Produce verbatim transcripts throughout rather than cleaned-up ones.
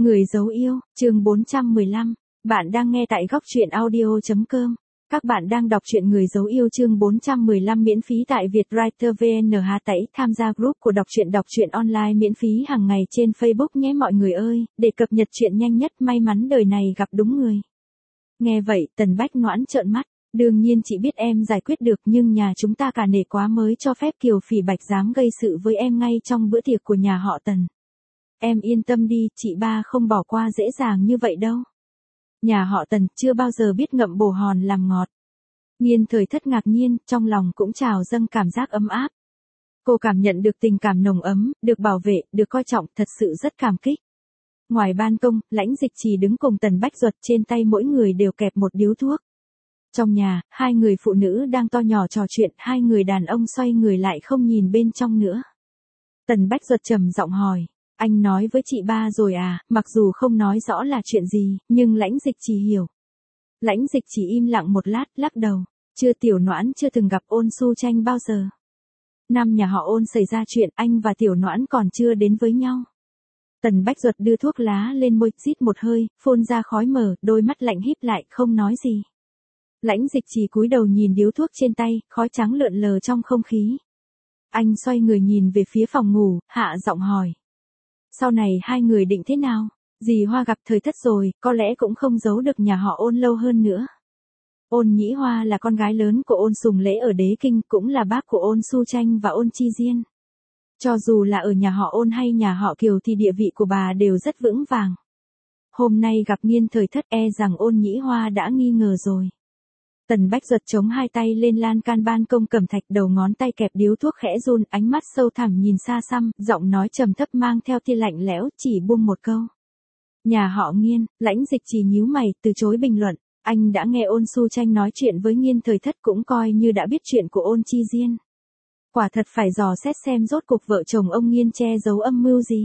Người dấu yêu, chương bốn trăm mười lăm. Bạn đang nghe tại góc truyện audio chấm com. Các bạn đang đọc truyện Người dấu yêu chương bốn trăm mười lăm miễn phí tại Vietwriter vê en. Hà Tẩy tham gia group của đọc truyện đọc truyện online miễn phí hàng ngày trên Facebook nhé mọi người ơi, để cập nhật truyện nhanh nhất. May mắn đời này gặp đúng người. Nghe vậy, Tần Bách Noãn trợn mắt. Đương nhiên chị biết em giải quyết được, nhưng nhà chúng ta cả nể quá mới cho phép Kiều Phỉ Bạch dám gây sự với em ngay trong bữa tiệc của nhà họ Tần. Em yên tâm đi, chị ba không bỏ qua dễ dàng như vậy đâu. Nhà họ Tần chưa bao giờ biết ngậm bồ hòn làm ngọt. Nghiên Thời Thất ngạc nhiên, trong lòng cũng trào dâng cảm giác ấm áp. Cô cảm nhận được tình cảm nồng ấm, được bảo vệ, được coi trọng, thật sự rất cảm kích. Ngoài ban công, Lãnh Dịch Trì đứng cùng Tần Bách Duật, trên tay mỗi người đều kẹp một điếu thuốc. Trong nhà, hai người phụ nữ đang to nhỏ trò chuyện, hai người đàn ông xoay người lại không nhìn bên trong nữa. Tần Bách Duật trầm giọng hỏi. Anh nói với chị ba rồi à? Mặc dù không nói rõ là chuyện gì, nhưng Lãnh Dịch Trì hiểu. Lãnh Dịch Trì im lặng một lát, lắc đầu. Chưa, Tiểu Noãn chưa từng gặp Ôn Su Tranh bao giờ. Năm nhà họ Ôn xảy ra chuyện, anh và Tiểu Noãn còn chưa đến với nhau. Tần Bách Duật đưa thuốc lá lên môi, rít một hơi, phun ra khói mờ, đôi mắt lạnh híp lại, không nói gì. Lãnh Dịch Trì cúi đầu nhìn điếu thuốc trên tay, khói trắng lượn lờ trong không khí. Anh xoay người nhìn về phía phòng ngủ, hạ giọng hỏi. Sau này hai người định thế nào? Dì Hoa gặp Thời Thất rồi, có lẽ cũng không giấu được nhà họ Ôn lâu hơn nữa. Ôn Nhĩ Hoa là con gái lớn của Ôn Sùng Lễ ở Đế Kinh, cũng là bác của Ôn Su Tranh và Ôn Chi Diên. Cho dù là ở nhà họ Ôn hay nhà họ Kiều thì địa vị của bà đều rất vững vàng. Hôm nay gặp Nghiên Thời Thất, e rằng Ôn Nhĩ Hoa đã nghi ngờ rồi. Tần Bách Duật chống hai tay lên lan can ban công cẩm thạch, đầu ngón tay kẹp điếu thuốc khẽ run, ánh mắt sâu thẳm nhìn xa xăm, giọng nói trầm thấp mang theo tia lạnh lẽo, chỉ buông một câu. Nhà họ Nghiên. Lãnh Dịch Trì nhíu mày, từ chối bình luận. Anh đã nghe Ôn Su Tranh nói chuyện với Nghiên Thời Thất, cũng coi như đã biết chuyện của Ôn Chi Diên. Quả thật phải dò xét xem rốt cuộc vợ chồng ông Nghiên che giấu âm mưu gì.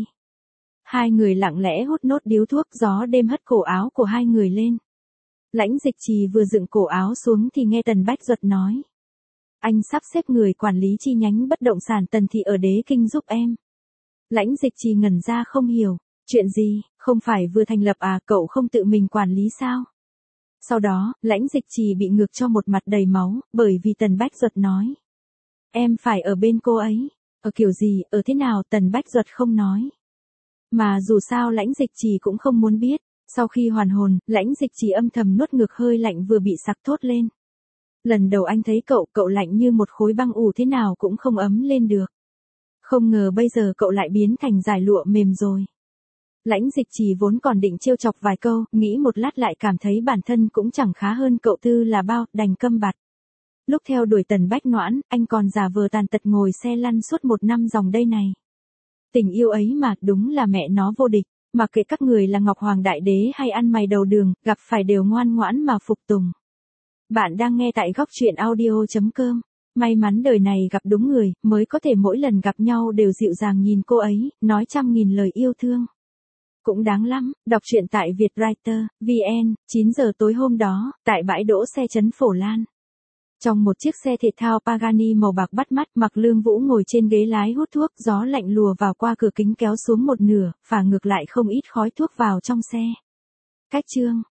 Hai người lặng lẽ hút nốt điếu thuốc, gió đêm hất cổ áo của hai người lên. Lãnh Dịch Trì vừa dựng cổ áo xuống thì nghe Tần Bách Duật nói. Anh sắp xếp người quản lý chi nhánh bất động sản Tần thị ở Đế Kinh giúp em. Lãnh Dịch Trì ngẩn ra không hiểu. Chuyện gì, không phải vừa thành lập à, cậu không tự mình quản lý sao? Sau đó, Lãnh Dịch Trì bị ngược cho một mặt đầy máu, bởi vì Tần Bách Duật nói. Em phải ở bên cô ấy. Ở kiểu gì, ở thế nào, Tần Bách Duật không nói. Mà dù sao Lãnh Dịch Trì cũng không muốn biết. Sau khi hoàn hồn, Lãnh Dịch Trì âm thầm nuốt ngược hơi lạnh vừa bị sặc thốt lên. Lần đầu anh thấy cậu, cậu lạnh như một khối băng ủ, thế nào cũng không ấm lên được. Không ngờ bây giờ cậu lại biến thành dải lụa mềm rồi. Lãnh Dịch Trì vốn còn định trêu chọc vài câu, nghĩ một lát lại cảm thấy bản thân cũng chẳng khá hơn cậu Tư là bao, đành câm bặt. Lúc theo đuổi Tần Bách Noãn, anh còn giả vờ tàn tật ngồi xe lăn suốt một năm dòng đây này. Tình yêu ấy mà, đúng là mẹ nó vô địch. Mặc kệ các người là Ngọc Hoàng Đại Đế hay ăn mày đầu đường, gặp phải đều ngoan ngoãn mà phục tùng. Bạn đang nghe tại góc truyện audio chấm com. May mắn đời này gặp đúng người, mới có thể mỗi lần gặp nhau đều dịu dàng nhìn cô ấy, nói trăm nghìn lời yêu thương. Cũng đáng lắm, đọc truyện tại Vietwriter vê en. chín giờ tối hôm đó, tại bãi đỗ xe trấn Phổ Lan. Trong một chiếc xe thể thao Pagani màu bạc bắt mắt, Mạc Lương Vũ ngồi trên ghế lái hút thuốc, gió lạnh lùa vào qua cửa kính kéo xuống một nửa, phả ngược lại không ít khói thuốc vào trong xe. Cách chương